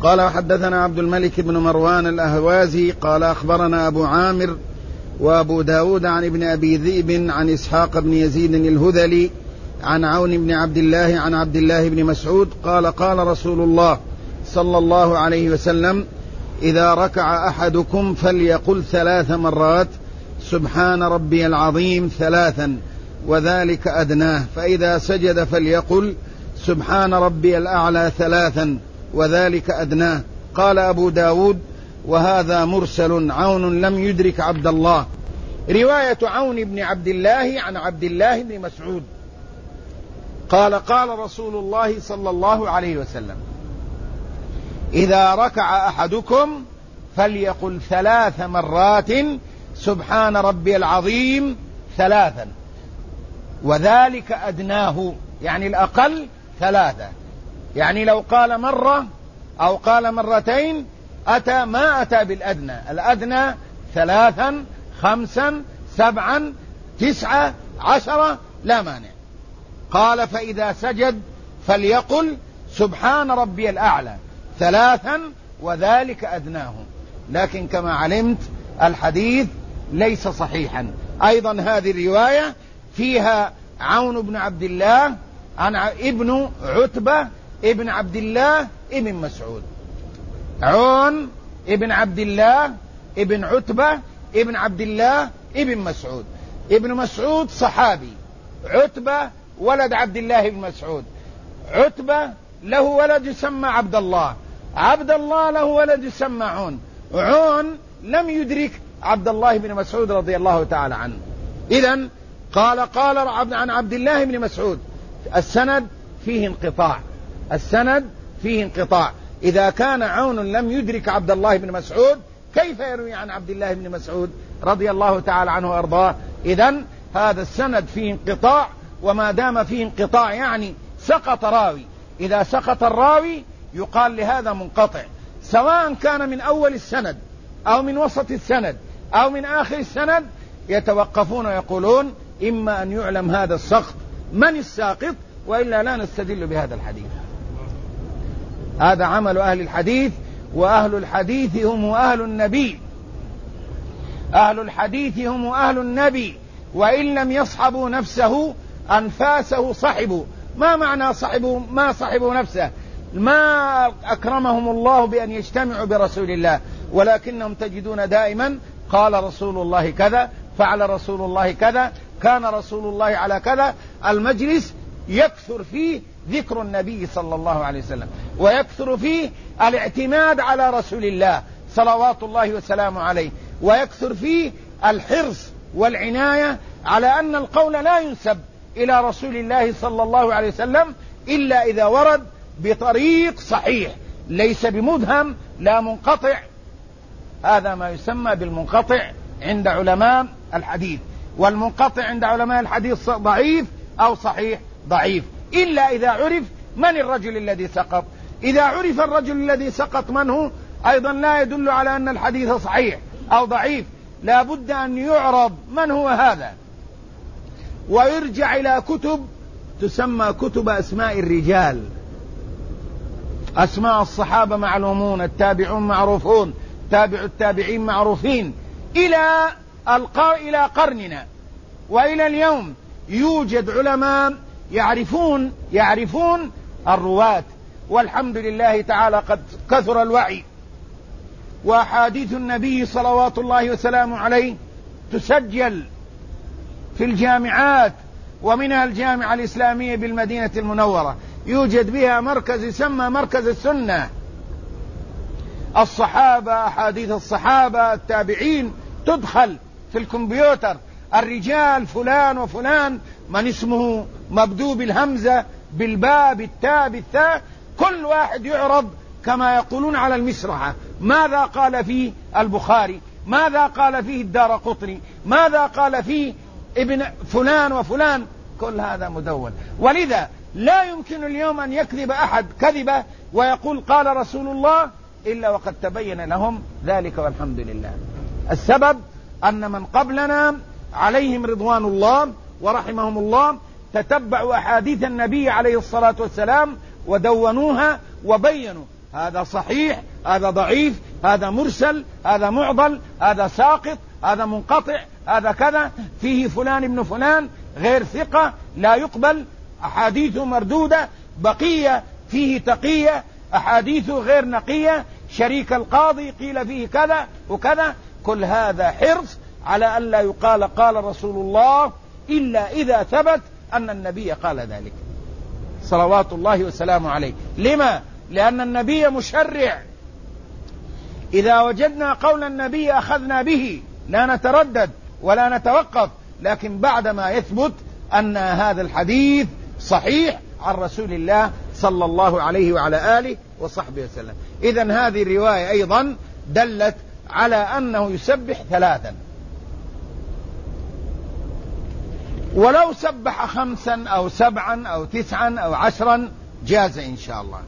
قال حدثنا عبد الملك بن مروان الأهوازي قال أخبرنا أبو عامر وأبو داود عن ابن أبي ذئب عن إسحاق بن يزيد الهذلي عن عون بن عبد الله عن عبد الله بن مسعود قال قال رسول الله صلى الله عليه وسلم إذا ركع أحدكم فليقل 3 مرات سبحان ربي العظيم 3 وذلك أدناه، فإذا سجد فليقل سبحان ربي الأعلى 3 وذلك أدناه. قال أبو داود وهذا مرسل، عون لم يدرك عبد الله. رواية عون بن عبد الله عن عبد الله بن مسعود قال قال رسول الله صلى الله عليه وسلم إذا ركع أحدكم فليقل 3 مرات سبحان ربي العظيم 3 وذلك أدناه، يعني الأقل 3. يعني لو قال مرة أو قال مرتين ما أتى بالأدنى، الأدنى 3 5 7 9 10 لا مانع. قال فإذا سجد فليقل سبحان ربي الأعلى 3 وذلك أدناه. لكن كما علمت الحديث ليس صحيحا. أيضا هذه الرواية فيها عون بن عبد الله عن ابن عتبة ابن عبد الله ابن مسعود. عون ابن عبد الله ابن عتبة ابن عبد الله ابن مسعود. ابن مسعود صحابي، عتبة ولد عبد الله بن مسعود. عتبة له ولد يسمى عبد الله، عبد الله له ولد يسمى عون. عون لم يدرك عبد الله بن مسعود رضي الله تعالى عنه. إذن قال عن عبد الله بن مسعود. السند فيه انقطاع، السند فيه انقطاع. إذا كان عون لم يدرك عبد الله بن مسعود كيف يروي عن عبد الله بن مسعود رضي الله تعالى عنه وأرضاه؟ إذن هذا السند فيه انقطاع، وما دام فيه انقطاع يعني سقط راوي. إذا سقط الراوي يقال لهذا منقطع، سواء كان من أول السند أو من وسط السند أو من آخر السند. يتوقفون ويقولون إما أن يعلم هذا السقط من الساقط، وإلا لا نستدل بهذا الحديث. هذا عمل أهل الحديث، وأهل الحديث هم أهل النبي. أهل الحديث هم أهل النبي، وإن لم يصحبوا نفسه أنفاسه صحبوا. ما معنى صحبوا؟ ما صحبوا نفسه، ما أكرمهم الله بأن يجتمعوا برسول الله، ولكنهم تجدون دائما قال رسول الله كذا، فعل رسول الله كذا، كان رسول الله على كذا. المجلس يكثر فيه ذكر النبي صلى الله عليه وسلم، ويكثر فيه الاعتماد على رسول الله صلوات الله وسلامه عليه، ويكثر فيه الحرص والعناية على أن القول لا ينسب إلى رسول الله صلى الله عليه وسلم إلا إذا ورد بطريق صحيح، ليس بمدهم لا منقطع. هذا ما يسمى بالمنقطع عند علماء الحديث، والمنقطع عند علماء الحديث ضعيف أو صحيح ضعيف، إلا إذا عرف من الرجل الذي سقط. إذا عرف الرجل الذي سقط من هو أيضا لا يدل على أن الحديث صحيح أو ضعيف، لا بد أن يعرض من هو هذا، ويرجع إلى كتب تسمى كتب أسماء الرجال. أسماء الصحابة معلومون، التابعون معروفون، تابع التابعين معروفين، إلى قرننا وإلى اليوم يوجد علماء يعرفون الرواة، والحمد لله تعالى قد كثر الوعي، وأحاديث النبي صلوات الله وسلامه عليه تسجل في الجامعات، ومنها الجامعة الإسلامية بالمدينة المنورة يوجد بها مركز يسمى مركز السنة. الصحابة، أحاديث الصحابة، التابعين تدخل في الكمبيوتر، الرجال فلان وفلان من اسمه مبدوء بالهمزة بالباء بالتاء بالثاء، كل واحد يعرض كما يقولون على المسرحة، ماذا قال فيه البخاري، ماذا قال فيه الدارقطني، ماذا قال فيه ابن فلان وفلان، كل هذا مدون. ولذا لا يمكن اليوم أن يكذب أحد كذبة ويقول قال رسول الله إلا وقد تبين لهم ذلك، والحمد لله. السبب أن من قبلنا عليهم رضوان الله ورحمهم الله تتبعوا أحاديث النبي عليه الصلاة والسلام ودونوها وبينوا هذا صحيح، هذا ضعيف، هذا مرسل، هذا معضل، هذا ساقط، هذا منقطع، هذا كذا، فيه فلان ابن فلان غير ثقة لا يقبل، أحاديثه مردودة، بقية فيه تقية، أحاديثه غير نقية، شريك القاضي قيل فيه كذا وكذا. كل هذا حرص على أن لا يقال قال رسول الله إلا إذا ثبت أن النبي قال ذلك صلوات الله وسلامه عليه. لما؟ لأن النبي مشرع، إذا وجدنا قول النبي أخذنا به، لا نتردد ولا نتوقف، لكن بعدما يثبت أن هذا الحديث صحيح عن رسول الله صلى الله عليه وعلى آله وصحبه وسلم. إذن هذه الرواية أيضا دلت على أنه يسبح 3، ولو سبح 5 أو 7 أو 9 أو 10 جاز إن شاء الله.